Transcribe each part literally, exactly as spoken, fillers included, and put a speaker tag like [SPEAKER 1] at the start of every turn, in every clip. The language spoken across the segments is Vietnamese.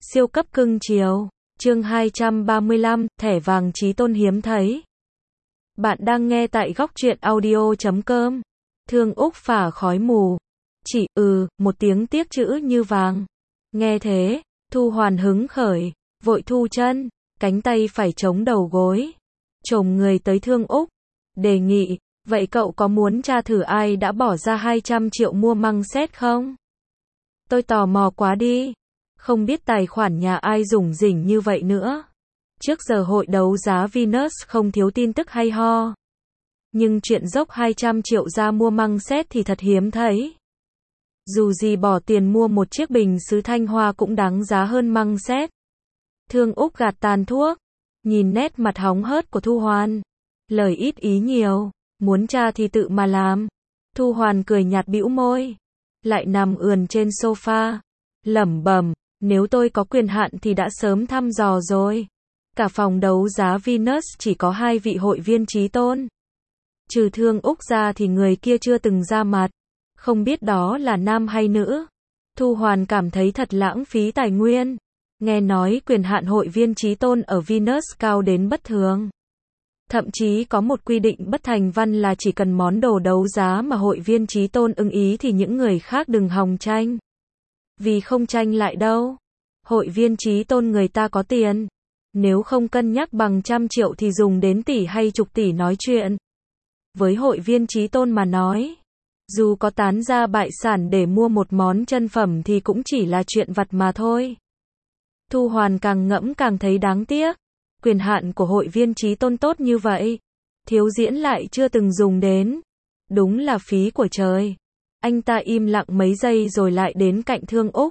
[SPEAKER 1] Siêu cấp cưng chiều. Chương hai trăm ba mươi lăm, thẻ vàng chí tôn hiếm thấy. Bạn đang nghe tại góc truyện audio chấm com. Thương Úc phả khói mù. Chỉ, ừ, một tiếng tiếc chữ như vàng. Nghe thế, Thu Hoàn hứng khởi, vội thu chân, cánh tay phải chống đầu gối. Chồm người tới Thương Úc. Đề nghị, vậy cậu có muốn tra thử ai đã bỏ ra hai trăm triệu mua măng xét không? Tôi tò mò quá đi. Không biết tài khoản nhà ai rủng rỉnh như vậy nữa. Trước giờ hội đấu giá Venus không thiếu tin tức hay ho. Nhưng chuyện dốc hai trăm triệu ra mua măng xét thì thật hiếm thấy. Dù gì bỏ tiền mua một chiếc bình sứ Thanh Hoa cũng đáng giá hơn măng xét. Thương Úc gạt tàn thuốc, nhìn nét mặt hóng hớt của Thu Hoàn. Lời ít ý nhiều, muốn tra thì tự mà làm. Thu Hoàn cười nhạt bĩu môi, lại nằm ườn trên sofa, lẩm bẩm, nếu tôi có quyền hạn thì đã sớm thăm dò rồi. Cả phòng đấu giá Venus chỉ có hai vị hội viên chí tôn. Trừ Thương Úc ra thì người kia chưa từng ra mặt. Không biết đó là nam hay nữ. Thu Hoàn cảm thấy thật lãng phí tài nguyên. Nghe nói quyền hạn hội viên chí tôn ở Venus cao đến bất thường. Thậm chí có một quy định bất thành văn là chỉ cần món đồ đấu giá mà hội viên chí tôn ưng ý thì những người khác đừng hòng tranh. Vì không tranh lại đâu. Hội viên chí tôn người ta có tiền. Nếu không cân nhắc bằng trăm triệu thì dùng đến tỷ hay chục tỷ nói chuyện. Với hội viên chí tôn mà nói, dù có tán ra bại sản để mua một món chân phẩm thì cũng chỉ là chuyện vặt mà thôi. Thu Hoàn càng ngẫm càng thấy đáng tiếc. Quyền hạn của hội viên chí tôn tốt như vậy, thiếu diễn lại chưa từng dùng đến. Đúng là phí của trời. Anh ta im lặng mấy giây rồi lại đến cạnh Thương Úc.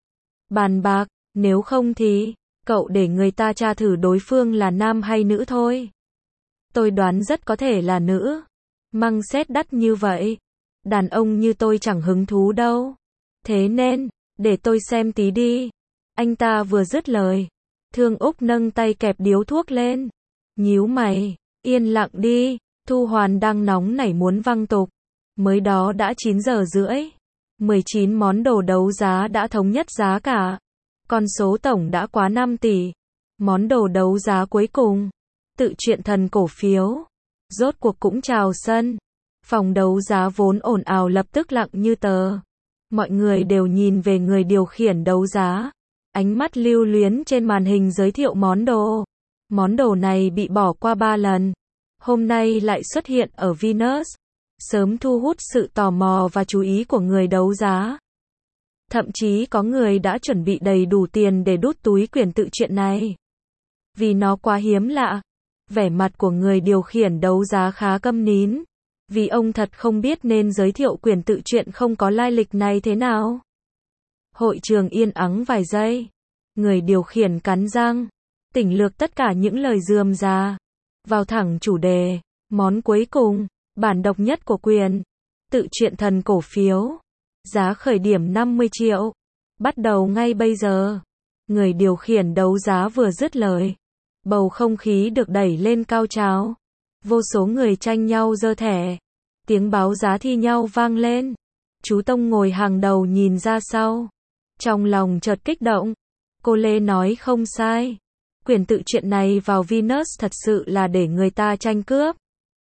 [SPEAKER 1] Bàn bạc, nếu không thì, cậu để người ta tra thử đối phương là nam hay nữ thôi. Tôi đoán rất có thể là nữ. Măng xét đắt như vậy. Đàn ông như tôi chẳng hứng thú đâu. Thế nên, để tôi xem tí đi. Anh ta vừa dứt lời. Thương Úc nâng tay kẹp điếu thuốc lên. Nhíu mày, yên lặng đi. Thu Hoàn đang nóng nảy muốn văng tục. Mới đó đã chín giờ rưỡi. mười chín món đồ đấu giá đã thống nhất giá cả. Con số tổng đã quá năm tỷ. Món đồ đấu giá cuối cùng, tự truyện thần cổ phiếu, rốt cuộc cũng chào sân. Phòng đấu giá vốn ồn ào lập tức lặng như tờ. Mọi người đều nhìn về người điều khiển đấu giá. Ánh mắt lưu luyến trên màn hình giới thiệu món đồ. Món đồ này bị bỏ qua ba lần. Hôm nay lại xuất hiện ở Venus. Sớm thu hút sự tò mò và chú ý của người đấu giá. Thậm chí có người đã chuẩn bị đầy đủ tiền để đút túi quyền tự truyện này. Vì nó quá hiếm lạ. Vẻ mặt của người điều khiển đấu giá khá câm nín. Vì ông thật không biết nên giới thiệu quyền tự truyện không có lai lịch này thế nào. Hội trường yên ắng vài giây. Người điều khiển cắn răng, tỉnh lược tất cả những lời rườm rà. Vào thẳng chủ đề. Món cuối cùng, bản độc nhất của quyền tự truyện thần cổ phiếu. Giá khởi điểm năm mươi triệu. Bắt đầu ngay bây giờ. Người điều khiển đấu giá vừa dứt lời. Bầu không khí được đẩy lên cao trào. Vô số người tranh nhau giơ thẻ. Tiếng báo giá thi nhau vang lên. Chú Tông ngồi hàng đầu nhìn ra sau. Trong lòng chợt kích động. Cô Lê nói không sai. Quyền tự truyện này vào Venus thật sự là để người ta tranh cướp.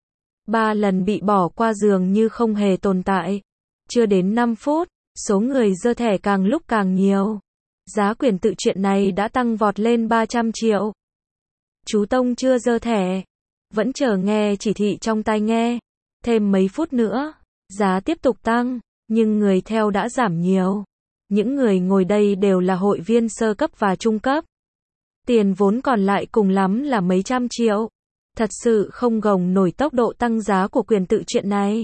[SPEAKER 1] Ba lần bị bỏ qua dường như không hề tồn tại. Chưa đến năm phút, số người giơ thẻ càng lúc càng nhiều. Giá quyền tự truyện này đã tăng vọt lên ba trăm triệu. Chú Tông chưa giơ thẻ. Vẫn chờ nghe chỉ thị trong tai nghe. Thêm mấy phút nữa, giá tiếp tục tăng, nhưng người theo đã giảm nhiều. Những người ngồi đây đều là hội viên sơ cấp và trung cấp. Tiền vốn còn lại cùng lắm là mấy trăm triệu. Thật sự không gồng nổi tốc độ tăng giá của quyền tự truyện này.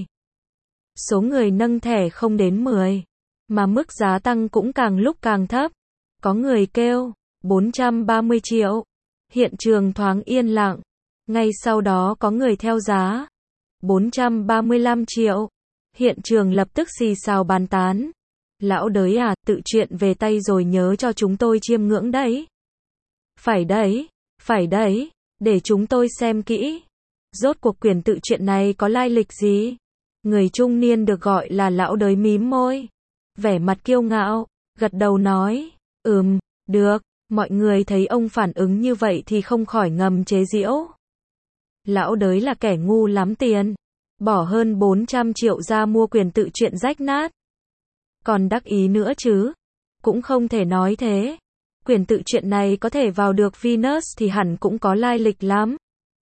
[SPEAKER 1] Số người nâng thẻ không đến mười. Mà mức giá tăng cũng càng lúc càng thấp. Có người kêu, bốn trăm ba mươi triệu. Hiện trường thoáng yên lặng. Ngay sau đó có người theo giá. bốn trăm ba mươi lăm triệu. Hiện trường lập tức xì xào bàn tán. Lão đới à, tự truyện về tay rồi nhớ cho chúng tôi chiêm ngưỡng đấy. Phải đấy, phải đấy, để chúng tôi xem kỹ. Rốt cuộc quyền tự truyện này có lai lịch gì? Người trung niên được gọi là lão đới mím môi. Vẻ mặt kiêu ngạo, gật đầu nói, ừm, được, Mọi người thấy ông phản ứng như vậy thì không khỏi ngầm chế giễu. Lão đới là kẻ ngu lắm tiền. Bỏ hơn bốn trăm triệu ra mua quyền tự truyện rách nát. Còn đắc ý nữa chứ. Cũng không thể nói thế. Quyền tự truyện này có thể vào được Venus thì hẳn cũng có lai lịch lắm.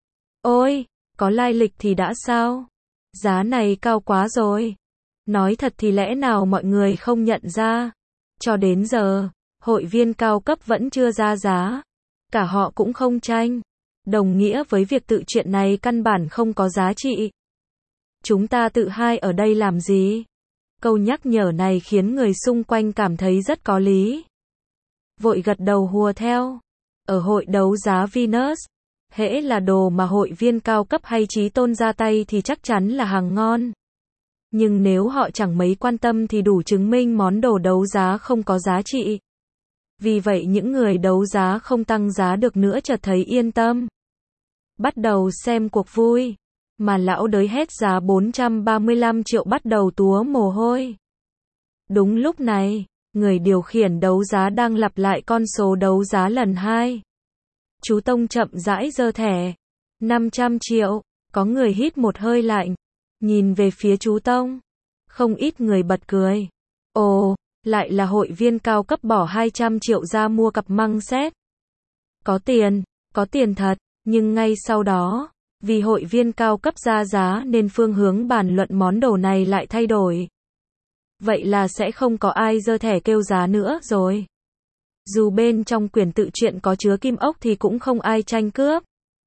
[SPEAKER 1] Ôi, có lai lịch thì đã sao? Giá này cao quá rồi. Nói thật thì lẽ nào mọi người không nhận ra? Cho đến giờ, hội viên cao cấp vẫn chưa ra giá. Cả họ cũng không tranh. Đồng nghĩa với việc tự truyện này căn bản không có giá trị. Chúng ta tự hai ở đây làm gì? Câu nhắc nhở này khiến người xung quanh cảm thấy rất có lý. Vội gật đầu hùa theo. Ở hội đấu giá Venus, hễ là đồ mà hội viên cao cấp hay trí tôn ra tay thì chắc chắn là hàng ngon. Nhưng nếu họ chẳng mấy quan tâm thì đủ chứng minh món đồ đấu giá không có giá trị. Vì vậy những người đấu giá không tăng giá được nữa chợt thấy yên tâm. Bắt đầu xem cuộc vui. Mà lão đới hết giá bốn trăm ba mươi lăm triệu bắt đầu túa mồ hôi. Đúng lúc này, người điều khiển đấu giá đang lặp lại con số đấu giá lần hai. Chú Tông chậm rãi giơ thẻ. năm trăm triệu. Có người hít một hơi lạnh. Nhìn về phía chú Tông. Không ít người bật cười. Ồ, lại là hội viên cao cấp bỏ hai trăm triệu ra mua cặp măng xét. Có tiền, có tiền thật, nhưng ngay sau đó, vì hội viên cao cấp ra giá nên phương hướng bàn luận món đồ này lại thay đổi. Vậy là sẽ không có ai giơ thẻ kêu giá nữa rồi. Dù bên trong quyển tự truyện có chứa kim ốc thì cũng không ai tranh cướp.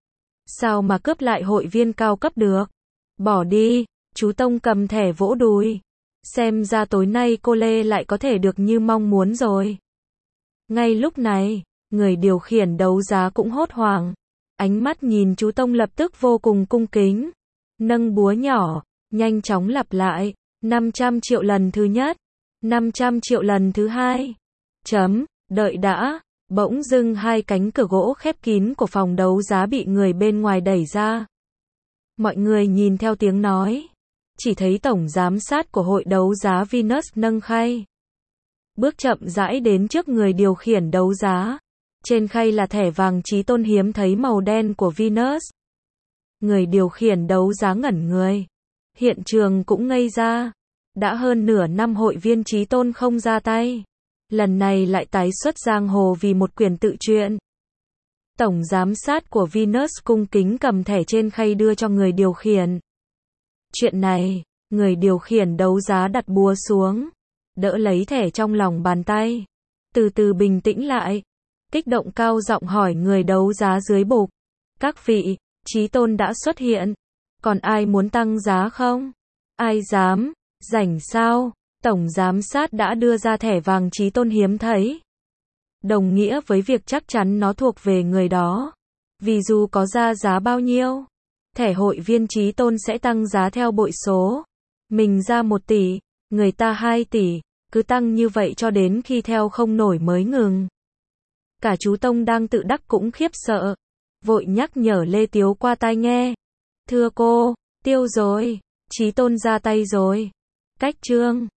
[SPEAKER 1] Sao mà cướp lại hội viên cao cấp được? Bỏ đi, chú Tông cầm thẻ vỗ đùi. Xem ra tối nay cô Lê lại có thể được như mong muốn rồi. Ngay lúc này, người điều khiển đấu giá cũng hốt hoảng. Ánh mắt nhìn chú Tông lập tức vô cùng cung kính. Nâng búa nhỏ, nhanh chóng lặp lại. năm trăm triệu lần thứ nhất. năm trăm triệu lần thứ hai. Chấm, đợi đã. Bỗng dưng hai cánh cửa gỗ khép kín của phòng đấu giá bị người bên ngoài đẩy ra. Mọi người nhìn theo tiếng nói. Chỉ thấy tổng giám sát của hội đấu giá Venus nâng khay. Bước chậm rãi đến trước người điều khiển đấu giá. Trên khay là thẻ vàng trí tôn hiếm thấy màu đen của Venus. Người điều khiển đấu giá ngẩn người. Hiện trường cũng ngây ra. Đã hơn nửa năm hội viên trí tôn không ra tay. Lần này lại tái xuất giang hồ vì một quyển tự truyện. Tổng giám sát của Venus cung kính cầm thẻ trên khay đưa cho người điều khiển. Chuyện này, người điều khiển đấu giá đặt búa xuống. Đỡ lấy thẻ trong lòng bàn tay. Từ từ bình tĩnh lại. Kích động cao giọng hỏi người đấu giá dưới bục. Các vị, trí tôn đã xuất hiện. Còn ai muốn tăng giá không? Ai dám? Rảnh sao? Tổng giám sát đã đưa ra thẻ vàng trí tôn hiếm thấy. Đồng nghĩa với việc chắc chắn nó thuộc về người đó. Vì dù có ra giá bao nhiêu, thẻ hội viên trí tôn sẽ tăng giá theo bội số. Mình ra một tỷ, người ta hai tỷ, cứ tăng như vậy cho đến khi theo không nổi mới ngừng. Cả chú Tông đang tự đắc cũng khiếp sợ. Vội nhắc nhở Lê Tiếu qua tai nghe. Thưa cô, tiêu rồi, trí tôn ra tay rồi. Cách trương.